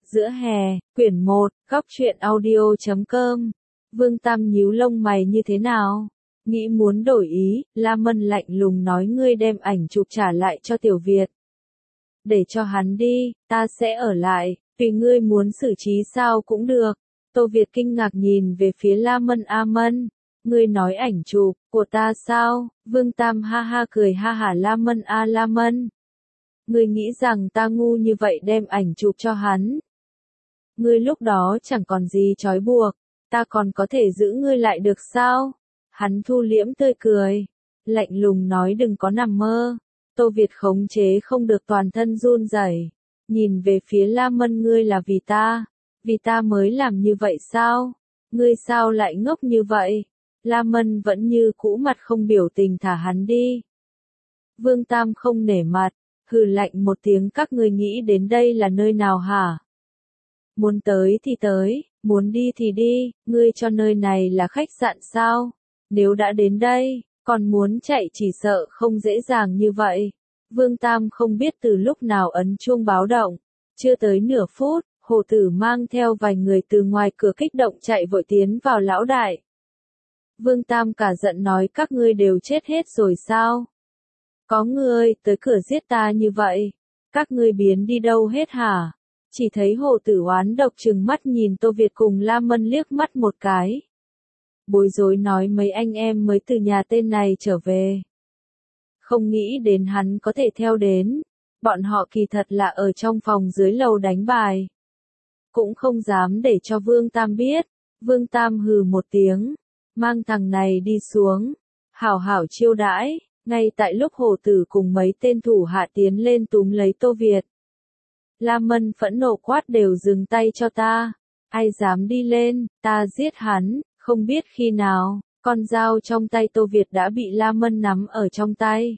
Giữa hè, quyển 1, góc truyện audio.com. Vương Tam nhíu lông mày như thế nào? Nghĩ muốn đổi ý, La Mân lạnh lùng nói ngươi đem ảnh chụp trả lại cho Tiểu Việt. Để cho hắn đi, ta sẽ ở lại, tùy ngươi muốn xử trí sao cũng được. Tô Việt kinh ngạc nhìn về phía La Mân. A Mân, ngươi nói ảnh chụp của ta sao? Vương Tam ha ha cười ha hả. La Mân a La Mân. Ngươi nghĩ rằng ta ngu như vậy đem ảnh chụp cho hắn? Ngươi lúc đó chẳng còn gì trói buộc, ta còn có thể giữ ngươi lại được sao? Hắn thu liễm tươi cười, lạnh lùng nói đừng có nằm mơ. Tô Việt khống chế không được toàn thân run rẩy, nhìn về phía La Mân. Ngươi là vì ta mới làm như vậy sao? Ngươi sao lại ngốc như vậy? La Mân vẫn như cũ mặt không biểu tình thả hắn đi. Vương Tam không nể mặt, hừ lạnh một tiếng. Các ngươi nghĩ đến đây là nơi nào hả? Muốn tới thì tới, muốn đi thì đi, ngươi cho nơi này là khách sạn sao? Nếu đã đến đây, còn muốn chạy chỉ sợ không dễ dàng như vậy. Vương Tam không biết từ lúc nào ấn chuông báo động. Chưa tới nửa phút, Hồ Tử mang theo vài người từ ngoài cửa kích động chạy vội tiến vào lão đại. Vương Tam cả giận nói các ngươi đều chết hết rồi sao? Có người tới cửa giết ta như vậy, các ngươi biến đi đâu hết hả? Chỉ thấy Hồ Tử oán độc trừng mắt nhìn Tô Việt cùng La Mân liếc mắt một cái. Bối rối nói mấy anh em mới từ nhà tên này trở về. Không nghĩ đến hắn có thể theo đến. Bọn họ kỳ thật là ở trong phòng dưới lầu đánh bài. Cũng không dám để cho Vương Tam biết. Vương Tam hừ một tiếng, mang thằng này đi xuống, hảo hảo chiêu đãi. Ngay tại lúc Hồ Tử cùng mấy tên thủ hạ tiến lên túm lấy Tô Việt, La Mân phẫn nộ quát đều dừng tay cho ta. Ai dám đi lên, ta giết hắn. Không biết khi nào, con dao trong tay Tô Việt đã bị La Mân nắm ở trong tay.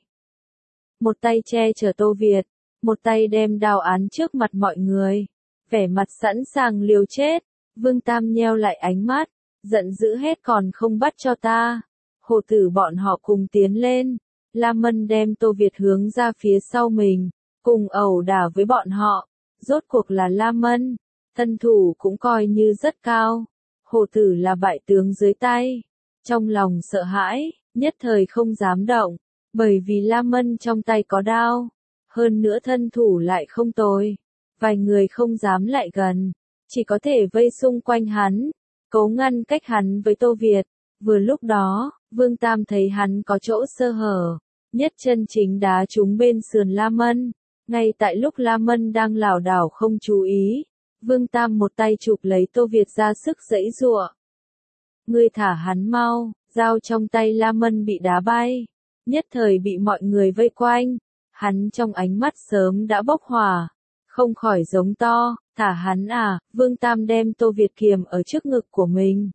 Một tay che chở Tô Việt, một tay đem đao án trước mặt mọi người, vẻ mặt sẵn sàng liều chết. Vương Tam nheo lại ánh mắt, giận dữ hết còn không bắt cho ta. Hồ Tử bọn họ cùng tiến lên, La Mân đem Tô Việt hướng ra phía sau mình, cùng ẩu đả với bọn họ. Rốt cuộc là La Mân, thân thủ cũng coi như rất cao. Hồ Tử là bại tướng dưới tay, trong lòng sợ hãi, nhất thời không dám động, bởi vì La Mân trong tay có đao, hơn nữa thân thủ lại không tồi. Vài người không dám lại gần, chỉ có thể vây xung quanh hắn, cố ngăn cách hắn với Tô Việt. Vừa lúc đó, Vương Tam thấy hắn có chỗ sơ hở, nhất chân chính đá trúng bên sườn La Mân. Ngay tại lúc La Mân đang lảo đảo không chú ý, Vương Tam một tay chụp lấy Tô Việt ra sức giãy giụa. Ngươi thả hắn mau, dao trong tay La Mân bị đá bay, nhất thời bị mọi người vây quanh. Hắn trong ánh mắt sớm đã bốc hỏa, không khỏi giống to, thả hắn à? Vương Tam đem Tô Việt kiềm ở trước ngực của mình.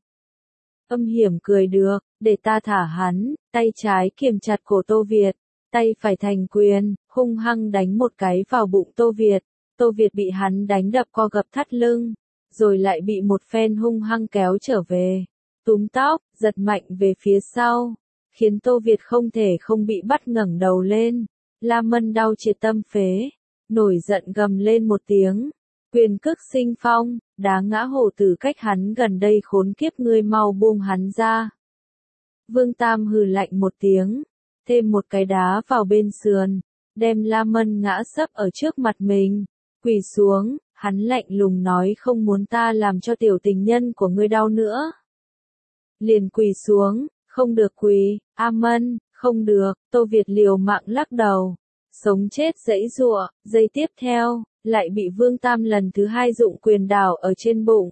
Âm hiểm cười được, để ta thả hắn. Tay trái kiềm chặt cổ Tô Việt, tay phải thành quyền, hung hăng đánh một cái vào bụng Tô Việt. Tô Việt bị hắn đánh đập co gập thắt lưng, rồi lại bị một phen hung hăng kéo trở về, túm tóc, giật mạnh về phía sau, khiến Tô Việt không thể không bị bắt ngẩng đầu lên. La Mân đau triệt tâm phế, nổi giận gầm lên một tiếng, quyền cước sinh phong, đá ngã Hồ Tử cách hắn gần đây. Khốn kiếp, ngươi mau buông hắn ra. Vương Tam hừ lạnh một tiếng, thêm một cái đá vào bên sườn, đem La Mân ngã sấp ở trước mặt mình. Quỳ xuống, hắn lạnh lùng nói không muốn ta làm cho tiểu tình nhân của ngươi đau nữa. Liền quỳ xuống, không được quỳ. A Mân, không được. Tô Việt liều mạng lắc đầu, sống chết giãy giụa. Giây tiếp theo, lại bị Vương Tam lần thứ hai dụng quyền đảo ở trên bụng.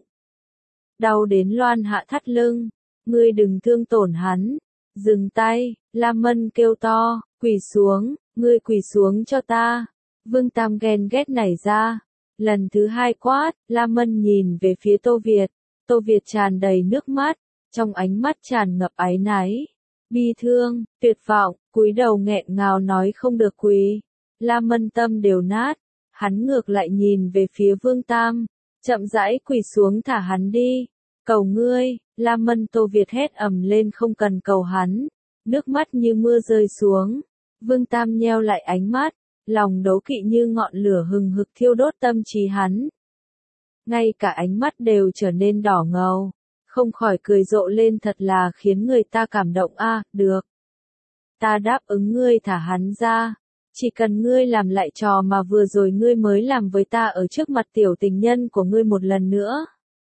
Đau đến loan hạ thắt lưng. Ngươi đừng thương tổn hắn. Dừng tay. La Mân kêu to, quỳ xuống, ngươi quỳ xuống cho ta. Vương Tam ghen ghét nảy ra, lần thứ hai quát. La Mân nhìn về phía Tô Việt. Tô Việt tràn đầy nước mắt, trong ánh mắt tràn ngập áy náy, bi thương, tuyệt vọng, cúi đầu nghẹn ngào nói không được quỳ. La Mân tâm đều nát, hắn ngược lại nhìn về phía Vương Tam, chậm rãi quỳ xuống thả hắn đi. Cầu ngươi. La Mân. Tô Việt hét ầm lên không cần cầu hắn, nước mắt như mưa rơi xuống. Vương Tam nheo lại ánh mắt, lòng đố kỵ như ngọn lửa hừng hực thiêu đốt tâm trí hắn. ngay cả ánh mắt đều trở nên đỏ ngầu, không khỏi cười rộ lên, thật là khiến người ta cảm động a. Được, ta đáp ứng ngươi thả hắn ra, chỉ cần ngươi làm lại trò mà vừa rồi ngươi mới làm với ta ở trước mặt tiểu tình nhân của ngươi một lần nữa,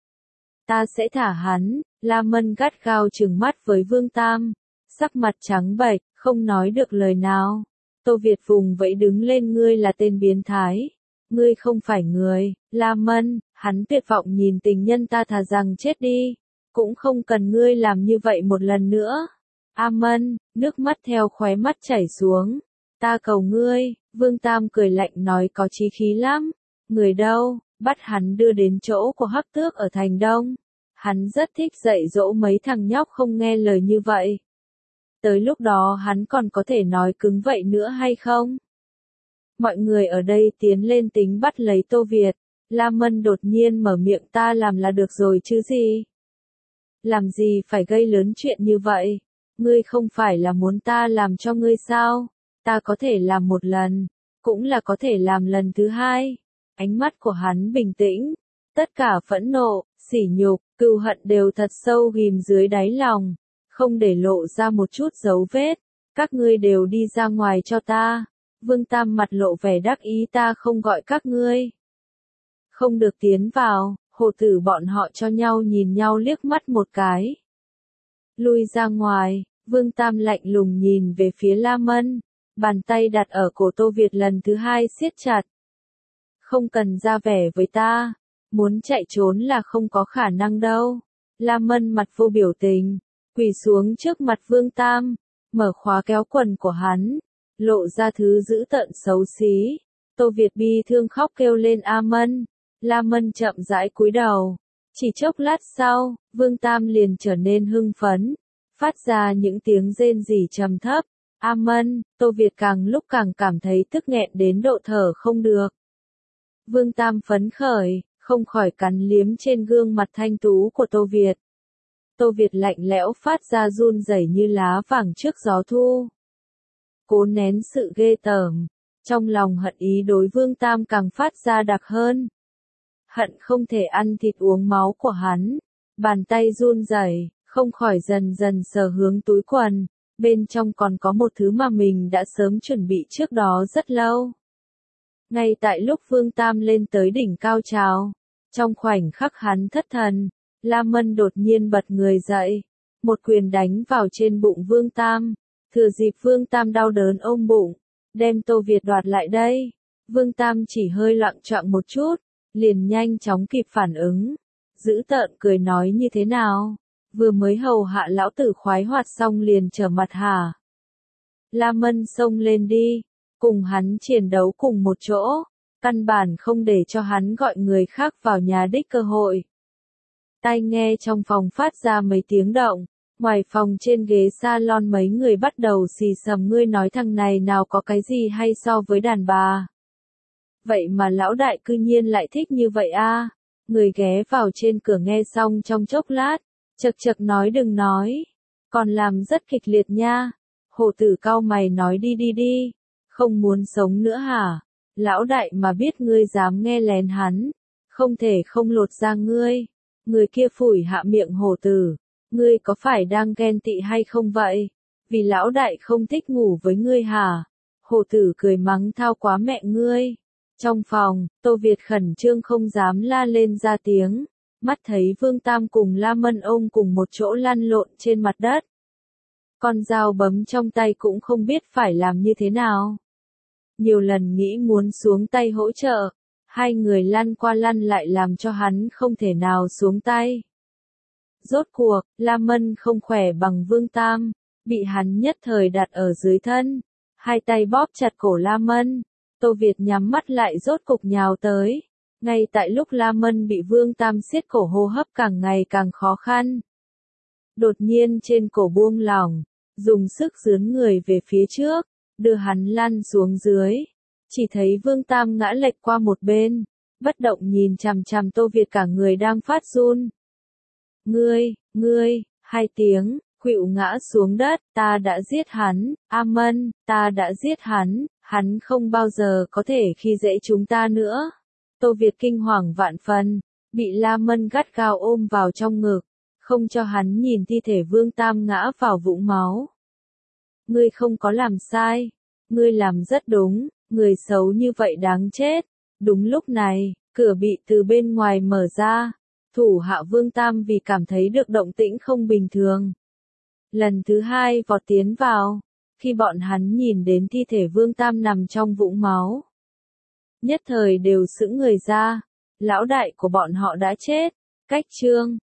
ta sẽ thả hắn. La Mân gắt gao trừng mắt với Vương Tam, sắc mặt trắng bệch, không nói được lời nào. Tô Việt vùng vẫy đứng lên, ngươi là tên biến thái, ngươi không phải người. La Mân, hắn tuyệt vọng nhìn tình nhân, ta thà rằng chết đi, cũng không cần ngươi làm như vậy một lần nữa. A Mân, nước mắt theo khóe mắt chảy xuống, ta cầu ngươi. Vương Tam cười lạnh nói, có chí khí lắm. Người đâu? Bắt hắn đưa đến chỗ của Hắc Tước ở thành Đông. Hắn rất thích dạy dỗ mấy thằng nhóc không nghe lời như vậy. Tới lúc đó hắn còn có thể nói cứng vậy nữa hay không? Mọi người ở đây tiến lên tính bắt lấy Tô Việt. La Mân đột nhiên mở miệng, ta làm là được rồi chứ gì? Làm gì phải gây lớn chuyện như vậy? Ngươi không phải là muốn ta làm cho ngươi sao? Ta có thể làm một lần, cũng là có thể làm lần thứ hai. Ánh mắt của hắn bình tĩnh, tất cả phẫn nộ, sỉ nhục, cừu hận đều thật sâu ghim dưới đáy lòng, không để lộ ra một chút dấu vết. Các ngươi đều đi ra ngoài cho ta. Vương Tam mặt lộ vẻ đắc ý, ta không gọi các ngươi. Không được tiến vào. Hồ tử bọn họ cho nhau nhìn nhau liếc mắt một cái. Lui ra ngoài. Vương Tam lạnh lùng nhìn về phía La Mân, bàn tay đặt ở cổ Tô Việt lần thứ hai siết chặt. Không cần ra vẻ với ta, muốn chạy trốn là không có khả năng đâu. La Mân mặt vô biểu tình, quỳ xuống trước mặt Vương Tam, mở khóa kéo quần của hắn, lộ ra thứ dữ tợn xấu xí. Tô Việt bi thương khóc kêu lên, A Mân. La Mân chậm rãi cúi đầu. Chỉ chốc lát sau, Vương Tam liền trở nên hưng phấn, phát ra những tiếng rên rỉ trầm thấp. A Mân. Tô Việt càng lúc càng cảm thấy tức nghẹn đến độ thở không được. Vương Tam phấn khởi, không khỏi cắn liếm trên gương mặt thanh tú của Tô Việt. Tô Việt lạnh lẽo phát ra run rẩy như lá vàng trước gió thu. Cố nén sự ghê tởm, trong lòng hận ý đối Vương Tam càng phát ra đặc hơn. Hận không thể ăn thịt uống máu của hắn. Bàn tay run rẩy, không khỏi dần dần sờ hướng túi quần, bên trong còn có một thứ mà mình đã sớm chuẩn bị trước đó rất lâu. Ngay tại lúc Vương Tam lên tới đỉnh cao trào, trong khoảnh khắc hắn thất thần, La Mân đột nhiên bật người dậy, một quyền đánh vào trên bụng Vương Tam, thừa dịp Vương Tam đau đớn ôm bụng, đem Tô Việt đoạt lại đây. Vương Tam chỉ hơi loạng choạng một chút, liền nhanh chóng kịp phản ứng, dữ tợn cười nói, như thế nào? Vừa mới hầu hạ lão tử khoái hoạt xong liền trở mặt hả? La Mân xông lên đi, cùng hắn chiến đấu cùng một chỗ, căn bản không để cho hắn gọi người khác vào nhà đích cơ hội. Tai nghe trong phòng phát ra mấy tiếng động, ngoài phòng trên ghế salon mấy người bắt đầu xì xầm, ngươi nói thằng này nào có cái gì hay so với đàn bà. Vậy mà lão đại cư nhiên lại thích như vậy a. Người ghé vào trên cửa nghe xong trong chốc lát, chật chật nói, đừng nói, còn làm rất kịch liệt nha. Hồ tử cau mày nói, đi đi đi, không muốn sống nữa hả? Lão đại mà biết ngươi dám nghe lén hắn, không thể không lột da ngươi. Người kia phủi hạ miệng Hồ tử, ngươi có phải đang ghen tị hay không vậy? Vì lão đại không thích ngủ với ngươi hả? Hồ tử cười mắng, thao quá mẹ ngươi. Trong phòng, Tô Việt khẩn trương không dám la lên ra tiếng, mắt thấy Vương Tam cùng La Mân ôm cùng một chỗ lăn lộn trên mặt đất. Con dao bấm trong tay cũng không biết phải làm như thế nào. Nhiều lần nghĩ muốn xuống tay hỗ trợ, hai người lăn qua lăn lại làm cho hắn không thể nào xuống tay. Rốt cuộc, La Mân không khỏe bằng Vương Tam, bị hắn nhất thời đặt ở dưới thân, hai tay bóp chặt cổ La Mân. Tô Việt nhắm mắt lại rốt cục nhào tới. Ngay tại lúc La Mân bị Vương Tam siết cổ, hô hấp càng ngày càng khó khăn. Đột nhiên trên cổ buông lỏng, dùng sức dướn người về phía trước, đưa hắn lăn xuống dưới. Chỉ thấy Vương Tam ngã lệch qua một bên, bất động nhìn chằm chằm Tô Việt, cả người đang phát run. Ngươi, hai tiếng, khuỵu ngã xuống đất, ta đã giết hắn, A Mân, ta đã giết hắn không bao giờ có thể khi dễ chúng ta nữa. Tô Việt kinh hoàng vạn phần, bị La Mân gắt gao ôm vào trong ngực, không cho hắn nhìn thi thể Vương Tam ngã vào vũng máu. Ngươi không có làm sai, ngươi làm rất đúng, người xấu như vậy đáng chết. Đúng lúc này, cửa bị từ bên ngoài mở ra, thủ hạ Vương Tam vì cảm thấy được động tĩnh không bình thường. Lần thứ hai vọt tiến vào, khi bọn hắn nhìn đến thi thể Vương Tam nằm trong vũng máu. Nhất thời đều sững người ra, lão đại của bọn họ đã chết, cách trương.